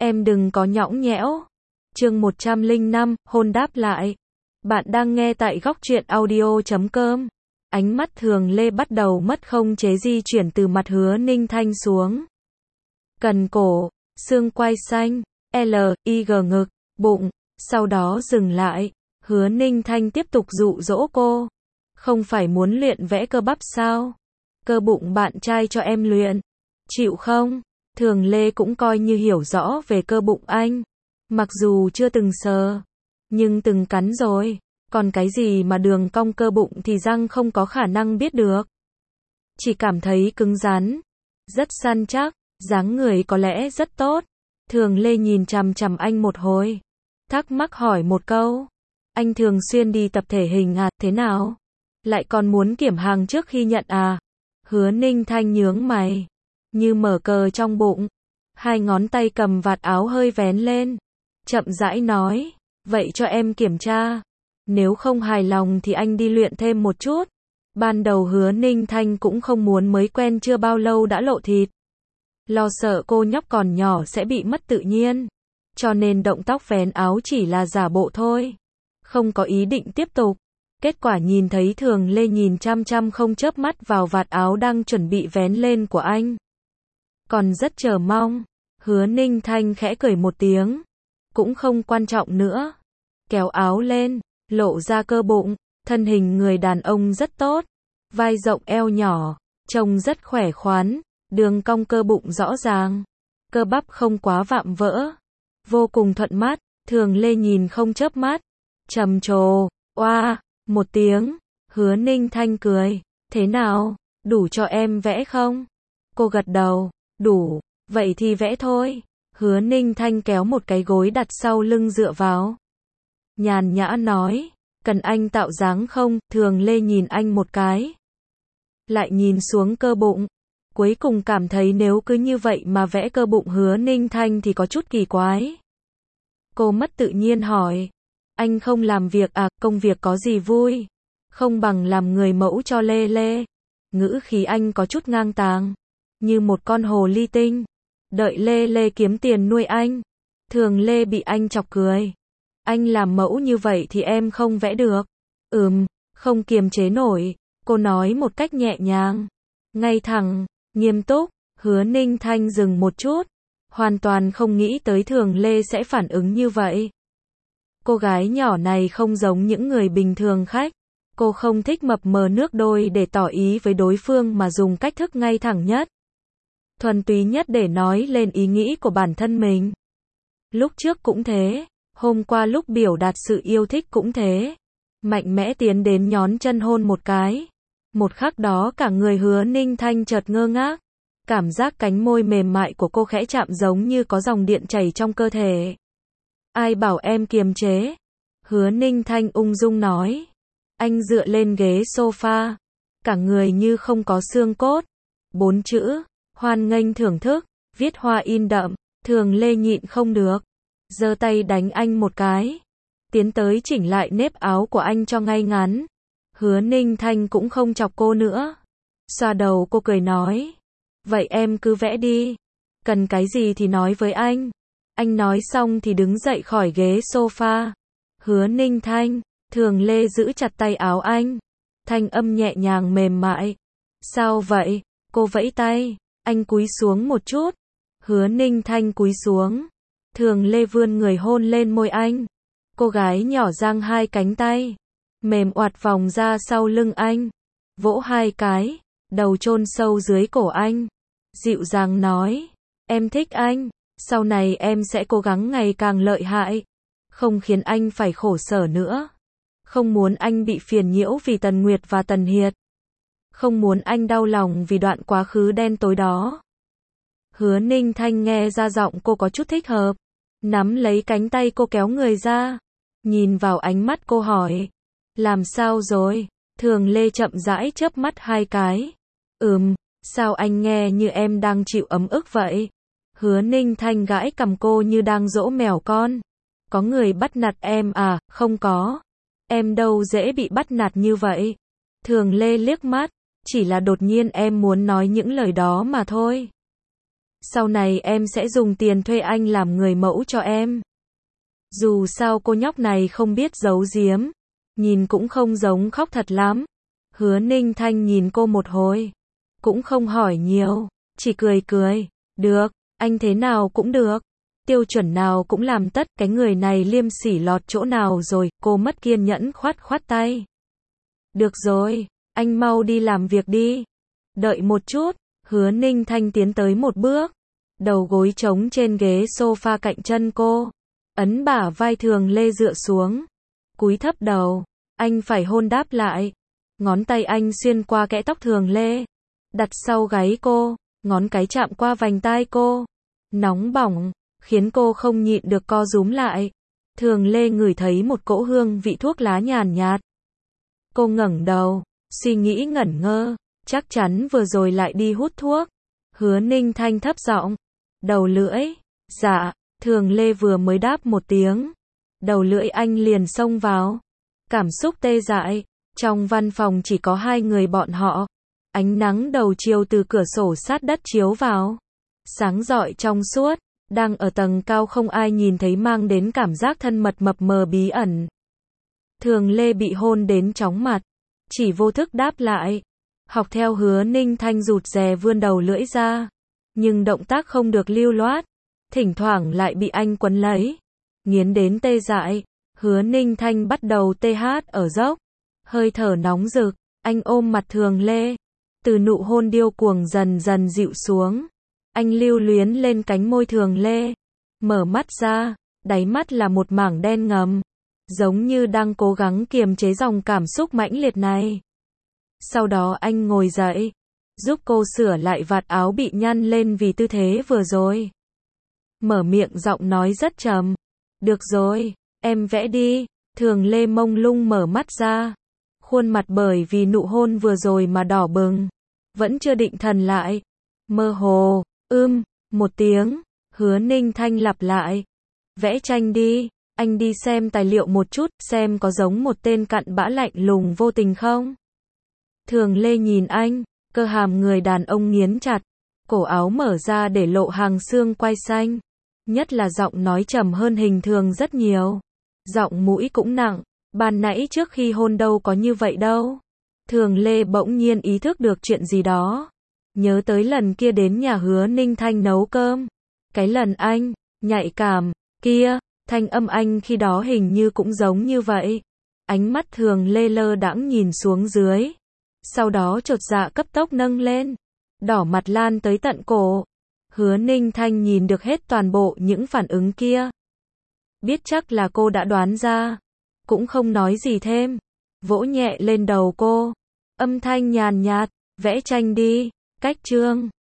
Em đừng có nhõng nhẽo. Chương 105, hôn đáp lại. Bạn đang nghe tại góc truyện audio.com. Ánh mắt Thường Lê bắt đầu mất khống chế di chuyển từ mặt Hứa Ninh Thanh xuống. Cần cổ, xương quai xanh, L.I.G ngực, bụng, sau đó dừng lại. Hứa Ninh Thanh tiếp tục dụ dỗ cô. Không phải muốn luyện vẽ cơ bắp sao? Cơ bụng bạn trai cho em luyện. Chịu không? Thường Lê cũng coi như hiểu rõ về cơ bụng anh. Mặc dù chưa từng sờ, nhưng từng cắn rồi. Còn cái gì mà đường cong cơ bụng thì răng không có khả năng biết được. Chỉ cảm thấy cứng rắn, rất săn chắc, dáng người có lẽ rất tốt. Thường Lê nhìn chằm chằm anh một hồi, thắc mắc hỏi một câu. Anh thường xuyên đi tập thể hình à, thế nào? Lại còn muốn kiểm hàng trước khi nhận à? Hứa Ninh Thanh nhướng mày, như mở cờ trong bụng. Hai ngón tay cầm vạt áo hơi vén lên, chậm rãi nói, vậy cho em kiểm tra. Nếu không hài lòng thì anh đi luyện thêm một chút. Ban đầu Hứa Ninh Thanh cũng không muốn mới quen chưa bao lâu đã lộ thịt. Lo sợ cô nhóc còn nhỏ sẽ bị mất tự nhiên. Cho nên động tác vén áo chỉ là giả bộ thôi. Không có ý định tiếp tục. Kết quả nhìn thấy Thường Lê nhìn chăm chăm không chớp mắt vào vạt áo đang chuẩn bị vén lên của anh. Còn rất chờ mong. Hứa Ninh Thanh khẽ cười một tiếng. Cũng không quan trọng nữa. Kéo áo lên, lộ ra cơ bụng. Thân hình người đàn ông rất tốt. Vai rộng eo nhỏ, trông rất khỏe khoắn. Đường cong cơ bụng rõ ràng. Cơ bắp không quá vạm vỡ. Vô cùng thuận mắt. Thường Lê nhìn không chớp mắt. Trầm trồ, oa, một tiếng. Hứa Ninh Thanh cười. Thế nào, đủ cho em vẽ không? Cô gật đầu. Đủ, vậy thì vẽ thôi. Hứa Ninh Thanh kéo một cái gối đặt sau lưng dựa vào. Nhàn nhã nói. Cần anh tạo dáng không? Thường Lê nhìn anh một cái. Lại nhìn xuống cơ bụng. Cuối cùng cảm thấy nếu cứ như vậy mà vẽ cơ bụng Hứa Ninh Thanh thì có chút kỳ quái. Cô mất tự nhiên hỏi. Anh không làm việc à, công việc có gì vui? Không bằng làm người mẫu cho Lê Lê. Ngữ khí anh có chút ngang tàng. Như một con hồ ly tinh. Đợi Lê Lê kiếm tiền nuôi anh. Thường Lê bị anh chọc cười. Anh làm mẫu như vậy thì em không vẽ được. Không kiềm chế nổi. Cô nói một cách nhẹ nhàng. Ngay thẳng, nghiêm túc. Hứa Ninh Thanh dừng một chút. Hoàn toàn không nghĩ tới Thường Lê sẽ phản ứng như vậy. Cô gái nhỏ này không giống những người bình thường khác. Cô không thích mập mờ nước đôi để tỏ ý với đối phương mà dùng cách thức ngay thẳng nhất. Thuần túy nhất để nói lên ý nghĩ của bản thân mình. Lúc trước cũng thế. Hôm qua lúc biểu đạt sự yêu thích cũng thế. Mạnh mẽ tiến đến nhón chân hôn một cái. Một khắc đó cả người Hứa Ninh Thanh chợt ngơ ngác. Cảm giác cánh môi mềm mại của cô khẽ chạm giống như có dòng điện chảy trong cơ thể. Ai bảo em kiềm chế? Hứa Ninh Thanh ung dung nói. Anh dựa lên ghế sofa. Cả người như không có xương cốt. 4 chữ. Hoan nghênh thưởng thức. Viết hoa in đậm. Thường Lê nhịn không được. Giơ tay đánh anh một cái. Tiến tới chỉnh lại nếp áo của anh cho ngay ngắn. Hứa Ninh Thanh cũng không chọc cô nữa. Xoa đầu cô cười nói. Vậy em cứ vẽ đi. Cần cái gì thì nói với anh. Anh nói xong thì đứng dậy khỏi ghế sofa. Hứa Ninh Thanh. Thường Lê giữ chặt tay áo anh. Thanh âm nhẹ nhàng mềm mại. Sao vậy? Cô vẫy tay. Anh cúi xuống một chút. Hứa Ninh Thanh cúi xuống. Thường Lê vươn người hôn lên môi anh. Cô gái nhỏ giang hai cánh tay. Mềm oạt vòng ra sau lưng anh. Vỗ hai cái. Đầu chôn sâu dưới cổ anh. Dịu dàng nói. Em thích anh. Sau này em sẽ cố gắng ngày càng lợi hại. Không khiến anh phải khổ sở nữa. Không muốn anh bị phiền nhiễu vì Tần Nguyệt và Tần Hiệt. Không muốn anh đau lòng vì đoạn quá khứ đen tối đó. Hứa Ninh Thanh nghe ra giọng cô có chút thích hợp. Nắm lấy cánh tay cô kéo người ra. Nhìn vào ánh mắt cô hỏi. Làm sao rồi? Thường Lê chậm rãi chớp mắt hai cái. Sao anh nghe như em đang chịu ấm ức vậy? Hứa Ninh Thanh gãi cằm cô như đang dỗ mèo con. Có người bắt nạt em à? Không có. Em đâu dễ bị bắt nạt như vậy. Thường Lê liếc mắt. Chỉ là đột nhiên em muốn nói những lời đó mà thôi. Sau này em sẽ dùng tiền thuê anh làm người mẫu cho em. Dù sao cô nhóc này không biết giấu giếm, nhìn cũng không giống khóc thật lắm. Hứa Ninh Thanh nhìn cô một hồi, cũng không hỏi nhiều, chỉ cười cười, được, anh thế nào cũng được, tiêu chuẩn nào cũng làm tất, cái người này liêm sỉ lọt chỗ nào rồi, cô mất kiên nhẫn khoát khoát tay. Được rồi, anh mau đi làm việc đi. Đợi một chút, Hứa Ninh Thanh tiến tới một bước, đầu gối trống trên ghế sofa cạnh chân cô, ấn bả vai Thường Lê dựa xuống, cúi thấp đầu, anh phải hôn đáp lại. Ngón tay anh xuyên qua kẽ tóc Thường Lê, đặt sau gáy cô, ngón cái chạm qua vành tai cô, nóng bỏng, khiến cô không nhịn được co rúm lại. Thường Lê ngửi thấy một cỗ hương vị thuốc lá nhàn nhạt. Cô ngẩng đầu, suy nghĩ ngẩn ngơ, chắc chắn vừa rồi lại đi hút thuốc. Hứa Ninh Thanh thấp giọng, đầu lưỡi, dạ. Thường Lê vừa mới đáp một tiếng, đầu lưỡi anh liền xông vào. Cảm xúc tê dại, trong văn phòng chỉ có hai người bọn họ. Ánh nắng đầu chiều từ cửa sổ sát đất chiếu vào, sáng rọi trong suốt, đang ở tầng cao không ai nhìn thấy mang đến cảm giác thân mật mập mờ bí ẩn. Thường Lê bị hôn đến chóng mặt, chỉ vô thức đáp lại, học theo Hứa Ninh Thanh rụt rè vươn đầu lưỡi ra, nhưng động tác không được lưu loát, thỉnh thoảng lại bị anh quấn lấy, nghiến đến tê dại. Hứa Ninh Thanh bắt đầu tê hát ở dốc, hơi thở nóng rực, anh ôm mặt Thường Lê, từ nụ hôn điêu cuồng dần dần dịu xuống, anh lưu luyến lên cánh môi Thường Lê, mở mắt ra, đáy mắt là một mảng đen ngầm, giống như đang cố gắng kiềm chế dòng cảm xúc mãnh liệt này. Sau đó anh ngồi dậy, giúp cô sửa lại vạt áo bị nhăn lên vì tư thế vừa rồi. Mở miệng giọng nói rất trầm, được rồi, em vẽ đi. Thường Lê mông lung mở mắt ra, khuôn mặt bởi vì nụ hôn vừa rồi mà đỏ bừng, vẫn chưa định thần lại. Mơ hồ, một tiếng, Hứa Ninh Thanh lặp lại, vẽ tranh đi, anh đi xem tài liệu một chút, xem có giống một tên cặn bã lạnh lùng vô tình không. Thường Lê nhìn anh, cơ hàm người đàn ông nghiến chặt, cổ áo mở ra để lộ hàng xương quai xanh, nhất là giọng nói trầm hơn hình thường rất nhiều. Giọng mũi cũng nặng, ban nãy trước khi hôn đâu có như vậy đâu. Thường Lê bỗng nhiên ý thức được chuyện gì đó. Nhớ tới lần kia đến nhà Hứa Ninh Thanh nấu cơm. Cái lần anh, nhạy cảm, kia, thanh âm anh khi đó hình như cũng giống như vậy. Ánh mắt Thường Lê lơ đãng nhìn xuống dưới. Sau đó chột dạ cấp tốc nâng lên. Đỏ mặt lan tới tận cổ. Hứa Ninh Thanh nhìn được hết toàn bộ những phản ứng kia. Biết chắc là cô đã đoán ra, cũng không nói gì thêm, vỗ nhẹ lên đầu cô, âm thanh nhàn nhạt, vẽ tranh đi, cách chương.